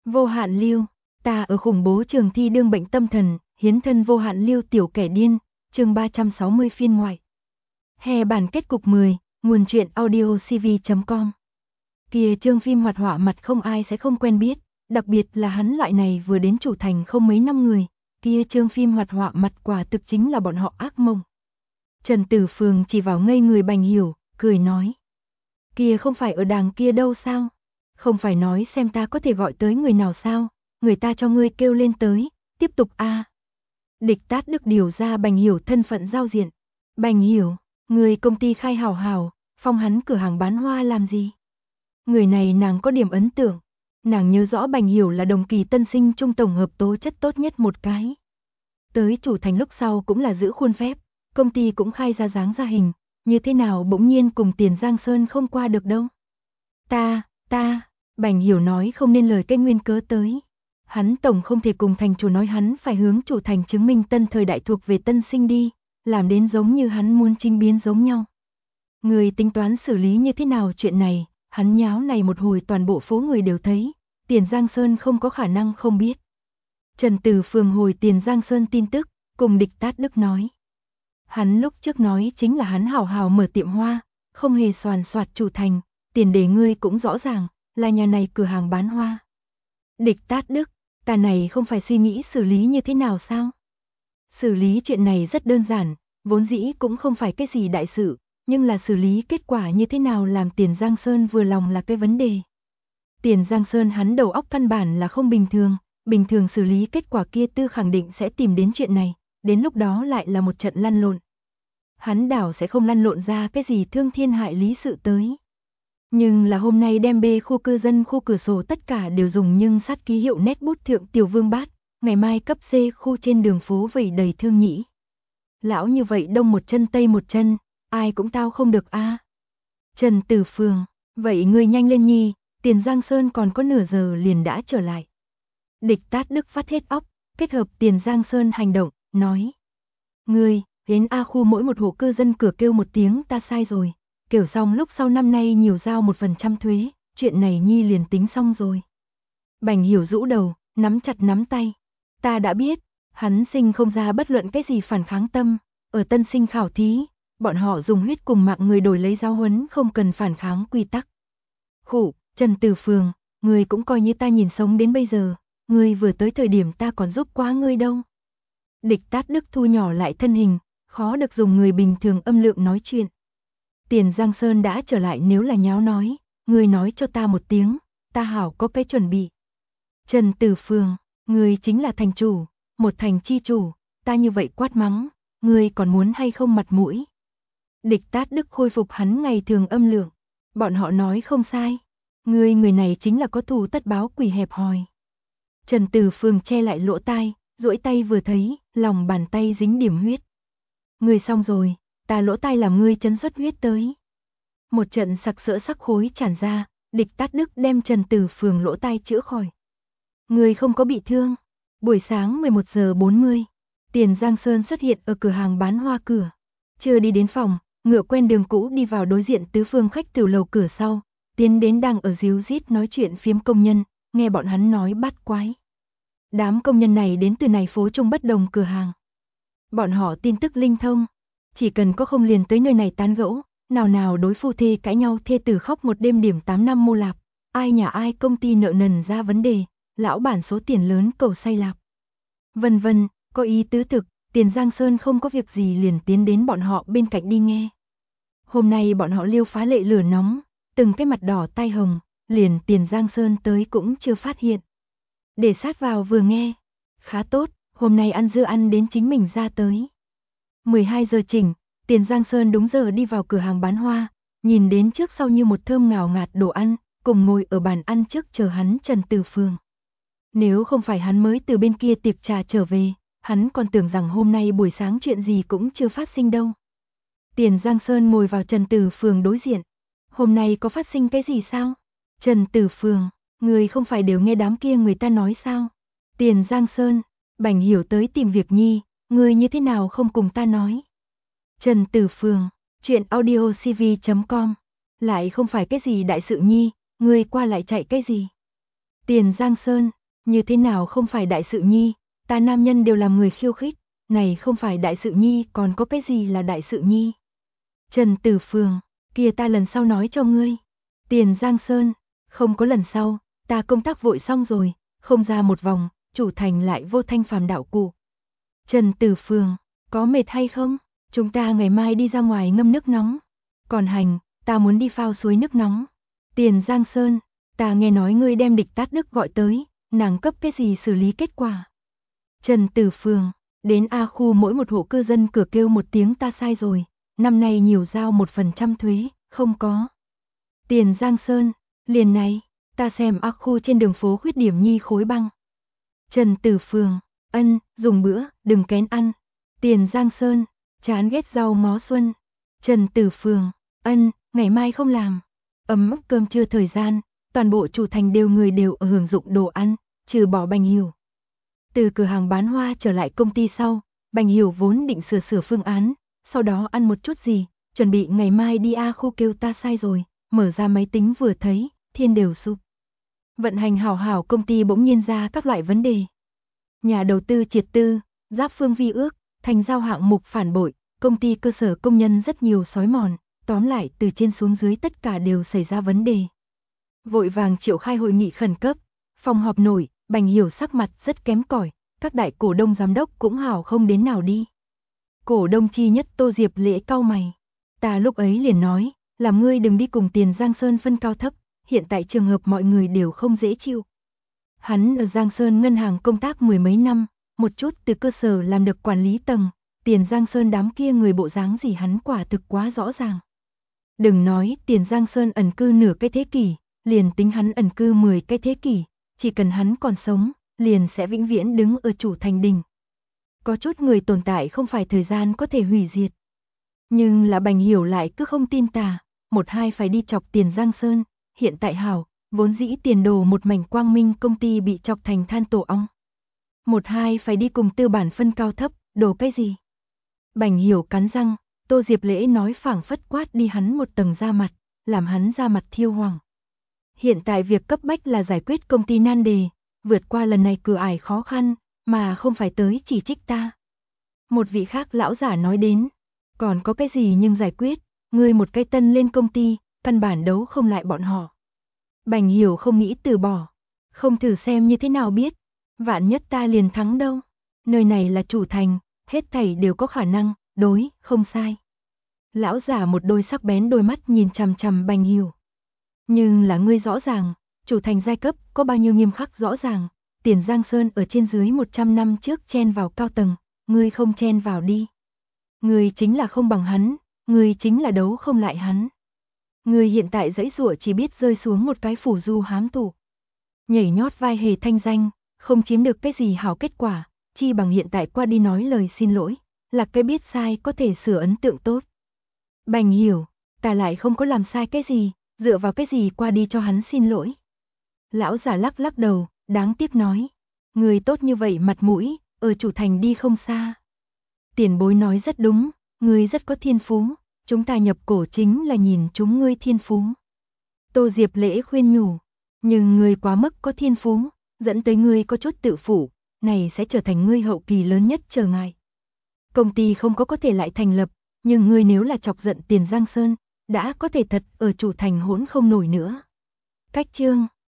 Vô hạn lưu, ta ở khủng bố trường thi đương bệnh tâm thần, hiến thân vô hạn lưu tiểu kẻ điên, chương 360 phiên ngoại. Hè bản kết cục 10, nguồn truyện audiocv.com. Kìa chương phim hoạt họa mặt không ai sẽ không quen biết, đặc biệt là hắn loại này vừa đến chủ thành không mấy năm người, kia chương phim hoạt họa mặt quả thực chính là bọn họ ác mộng. Trần Tử Phường chỉ vào ngây người Bành Hiểu, cười nói. Kia không phải ở đàng kia đâu sao? Không phải nói xem ta có thể gọi tới người nào sao? Người ta cho ngươi kêu lên tới, tiếp tục a. Địch Tát Đức điều ra Bành Hiểu thân phận giao diện. Bành Hiểu, người công ty khai hảo hảo, phong hắn cửa hàng bán hoa làm gì? Người này nàng có điểm ấn tượng. Nàng nhớ rõ Bành Hiểu là đồng kỳ tân sinh trung tổng hợp tố chất tốt nhất một cái. Tới chủ thành lúc sau cũng là giữ khuôn phép, công ty cũng khai ra dáng ra hình, như thế nào bỗng nhiên cùng Tiền Giang Sơn không qua được đâu. Ta, Bành Hiểu nói không nên lời cái nguyên cớ tới. Hắn tổng không thể cùng thành chủ nói hắn phải hướng chủ thành chứng minh tân thời đại thuộc về tân sinh đi, làm đến giống như hắn muốn chính biến giống nhau. Người tính toán xử lý như thế nào chuyện này, hắn nháo này một hồi toàn bộ phố người đều thấy, Tiền Giang Sơn không có khả năng không biết. Trần Tử Phường hồi Tiền Giang Sơn tin tức, cùng Địch Tát Đức nói. Hắn lúc trước nói chính là hắn hảo hảo mở tiệm hoa, không hề soàn soạt chủ thành, tiền đề ngươi cũng rõ ràng, là nhà này cửa hàng bán hoa. Địch Tát Đức, ta này không phải suy nghĩ xử lý như thế nào sao? Xử lý chuyện này rất đơn giản, vốn dĩ cũng không phải cái gì đại sự, nhưng là xử lý kết quả như thế nào làm Tiền Giang Sơn vừa lòng là cái vấn đề. Tiền Giang Sơn hắn đầu óc căn bản là không bình thường xử lý kết quả kia tư khẳng định sẽ tìm đến chuyện này, đến lúc đó lại là một trận lăn lộn. Hắn đảo sẽ không lăn lộn ra cái gì thương thiên hại lý sự tới. Nhưng là hôm nay đem B khu cư dân khu cửa sổ tất cả đều dùng nhưng sát ký hiệu nét bút thượng tiểu vương bát, ngày mai cấp C khu trên đường phố vẩy đầy thương nhĩ. Lão như vậy đông một chân tây một chân, ai cũng tao không được a. Trần Tử Phường, vậy ngươi nhanh lên nhi, Tiền Giang Sơn còn có nửa giờ liền đã trở lại. Địch Tát Đức phát hết óc, kết hợp Tiền Giang Sơn hành động, nói. Ngươi, đến A khu mỗi một hộ cư dân cửa kêu một tiếng ta sai rồi. Kiểu xong lúc sau năm nay nhiều giao 1% thuế, chuyện này nhi liền tính xong rồi. Bành Hiểu rũ đầu, nắm chặt nắm tay. Ta đã biết, hắn sinh không ra bất luận cái gì phản kháng tâm. Ở tân sinh khảo thí, bọn họ dùng huyết cùng mạng người đổi lấy giáo huấn không cần phản kháng quy tắc. Khủ, Trần Tử Phường, ngươi cũng coi như ta nhìn sống đến bây giờ. Ngươi vừa tới thời điểm ta còn giúp quá ngươi đâu. Địch Tát Đức thu nhỏ lại thân hình, khó được dùng người bình thường âm lượng nói chuyện. Tiền Giang Sơn đã trở lại nếu là nháo nói, ngươi nói cho ta một tiếng, ta hảo có cái chuẩn bị. Trần Tử Phường, ngươi chính là thành chủ, một thành chi chủ, ta như vậy quát mắng, ngươi còn muốn hay không mặt mũi. Địch Tát Đức khôi phục hắn ngày thường âm lượng, bọn họ nói không sai, ngươi người này chính là có thù tất báo quỷ hẹp hòi. Trần Tử Phường che lại lỗ tai, duỗi tay vừa thấy, lòng bàn tay dính điểm huyết. Ngươi xong rồi, ta lỗ tai làm ngươi chấn xuất huyết tới. Một trận sặc sỡ sắc khối tràn ra, Địch Tát Đức đem Trần Tử Phường lỗ tai chữa khỏi. Ngươi không có bị thương. Buổi sáng 11 giờ 40, Tiền Giang Sơn xuất hiện ở cửa hàng bán hoa cửa. Chưa đi đến phòng, ngựa quen đường cũ đi vào đối diện tứ phương khách tiểu lầu cửa sau, tiến đến đang ở díu rít nói chuyện phiếm công nhân, nghe bọn hắn nói bát quái. Đám công nhân này đến từ này phố Trung bất đồng cửa hàng. Bọn họ tin tức linh thông, chỉ cần có không liền tới nơi này tán gẫu, nào đối phu thê cãi nhau thê tử khóc một đêm điểm 8 năm mô lạp, ai nhà ai công ty nợ nần ra vấn đề, lão bản số tiền lớn cầu say lạp. Vân vân, có ý tứ thực, Tiền Giang Sơn không có việc gì liền tiến đến bọn họ bên cạnh đi nghe. Hôm nay bọn họ liêu phá lệ lửa nóng, từng cái mặt đỏ tai hồng, liền Tiền Giang Sơn tới cũng chưa phát hiện. Để sát vào vừa nghe, khá tốt, hôm nay ăn dưa ăn đến chính mình ra tới. 12 giờ chỉnh, Tiền Giang Sơn đúng giờ đi vào cửa hàng bán hoa, nhìn đến trước sau như một thơm ngào ngạt đồ ăn, cùng ngồi ở bàn ăn trước chờ hắn Trần Tử Phường. Nếu không phải hắn mới từ bên kia tiệc trà trở về, hắn còn tưởng rằng hôm nay buổi sáng chuyện gì cũng chưa phát sinh đâu. Tiền Giang Sơn ngồi vào Trần Tử Phường đối diện. Hôm nay có phát sinh cái gì sao? Trần Tử Phường, người không phải đều nghe đám kia người ta nói sao? Tiền Giang Sơn, Bành Hiểu tới tìm việc nhi, người như thế nào không cùng ta nói? Trần Tử Phường, chuyện audiocv.com, lại không phải cái gì đại sự nhi, người qua lại chạy cái gì? Tiền Giang Sơn, như thế nào không phải đại sự nhi, ta nam nhân đều làm người khiêu khích, này không phải đại sự nhi còn có cái gì là đại sự nhi. Trần Tử Phường, kia ta lần sau nói cho ngươi. Tiền Giang Sơn, không có lần sau, ta công tác vội xong rồi, không ra một vòng, chủ thành lại vô thanh phàm đạo cụ. Trần Tử Phường, có mệt hay không? Chúng ta ngày mai đi ra ngoài ngâm nước nóng. Còn hành, ta muốn đi phao suối nước nóng. Tiền Giang Sơn, ta nghe nói ngươi đem địch Tát Đức gọi tới, nàng cấp cái gì xử lý kết quả. Trần Tử Phường, đến A khu mỗi một hộ cư dân cửa kêu một tiếng ta sai rồi, năm nay nhiều giao 1% thuế, không có. Tiền Giang Sơn, liền này, ta xem A khu trên đường phố khuyết điểm nhi khối băng. Trần Tử Phường, ân, dùng bữa, đừng kén ăn. Tiền Giang Sơn, chán ghét rau ngó xuân. Trần Tử Phường, ân, ngày mai không làm. Ấm ức cơm trưa thời gian, toàn bộ chủ thành người đều ở hưởng dụng đồ ăn, trừ bỏ Bành Hiểu. Từ cửa hàng bán hoa trở lại công ty sau, Bành Hiểu vốn định sửa phương án, sau đó ăn một chút gì, chuẩn bị ngày mai đi A khu kêu ta sai rồi, mở ra máy tính vừa thấy, thiên đều sụp. Vận hành hảo hảo công ty bỗng nhiên ra các loại vấn đề. Nhà đầu tư triệt tư, giáp phương vi ước, thành giao hạng mục phản bội, công ty cơ sở công nhân rất nhiều xói mòn, tóm lại từ trên xuống dưới tất cả đều xảy ra vấn đề. Vội vàng triệu khai hội nghị khẩn cấp, phòng họp nổi, Bành Hiểu sắc mặt rất kém cỏi, các đại cổ đông giám đốc cũng hảo không đến nào đi. Cổ đông chi nhất Tô Diệp Lễ cau mày, ta lúc ấy liền nói, làm ngươi đừng đi cùng Tiền Giang Sơn phân cao thấp, hiện tại trường hợp mọi người đều không dễ chịu. Hắn ở Giang Sơn ngân hàng công tác mười mấy năm, một chút từ cơ sở làm được quản lý tầng, Tiền Giang Sơn đám kia người bộ dáng gì hắn quả thực quá rõ ràng. Đừng nói Tiền Giang Sơn ẩn cư nửa cái thế kỷ, liền tính hắn ẩn cư 10 cái thế kỷ, chỉ cần hắn còn sống, liền sẽ vĩnh viễn đứng ở chủ thành đỉnh. Có chút người tồn tại không phải thời gian có thể hủy diệt. Nhưng là Bành Hiểu lại cứ không tin tà, một hai phải đi chọc Tiền Giang Sơn, hiện tại hảo, vốn dĩ tiền đồ một mảnh quang minh công ty bị chọc thành than tổ ong. Một hai phải đi cùng tư bản phân cao thấp, đồ cái gì? Bành Hiểu cắn răng, Tô Diệp Lễ nói phảng phất quát đi hắn một tầng da mặt, làm hắn da mặt thiêu hoàng. Hiện tại việc cấp bách là giải quyết công ty nan đề, vượt qua lần này cửa ải khó khăn, mà không phải tới chỉ trích ta. Một vị khác lão giả nói đến, còn có cái gì nhưng giải quyết, ngươi một cái tân lên công ty, căn bản đấu không lại bọn họ. Bành Hiểu không nghĩ từ bỏ, không thử xem như thế nào biết, vạn nhất ta liền thắng đâu. Nơi này là chủ thành, hết thảy đều có khả năng, đối, không sai. Lão giả một đôi sắc bén đôi mắt nhìn chằm chằm Bành Hiểu. Nhưng là ngươi rõ ràng, chủ thành giai cấp có bao nhiêu nghiêm khắc rõ ràng, Tiền Giang Sơn ở trên dưới 100 năm trước chen vào cao tầng, ngươi không chen vào đi. Ngươi chính là không bằng hắn, ngươi chính là đấu không lại hắn. Ngươi hiện tại dãy dụa chỉ biết rơi xuống một cái phủ du hám tủ. Nhảy nhót vai hề thanh danh, không chiếm được cái gì hảo kết quả, chi bằng hiện tại qua đi nói lời xin lỗi, là cái biết sai có thể sửa ấn tượng tốt. Bành Hiểu, ta lại không có làm sai cái gì, dựa vào cái gì qua đi cho hắn xin lỗi. Lão giả lắc lắc đầu, đáng tiếc nói, người tốt như vậy mặt mũi, ở chủ thành đi không xa. Tiền bối nói rất đúng, ngươi rất có thiên phú, chúng ta nhập cổ chính là nhìn chúng ngươi thiên phú. Tô Diệp Lễ khuyên nhủ, nhưng ngươi quá mức có thiên phú, dẫn tới ngươi có chút tự phụ, này sẽ trở thành ngươi hậu kỳ lớn nhất trở ngại. Công ty không có thể lại thành lập, nhưng ngươi nếu là chọc giận Tiền Giang Sơn, đã có thể thật ở chủ thành hỗn không nổi nữa. Cách chương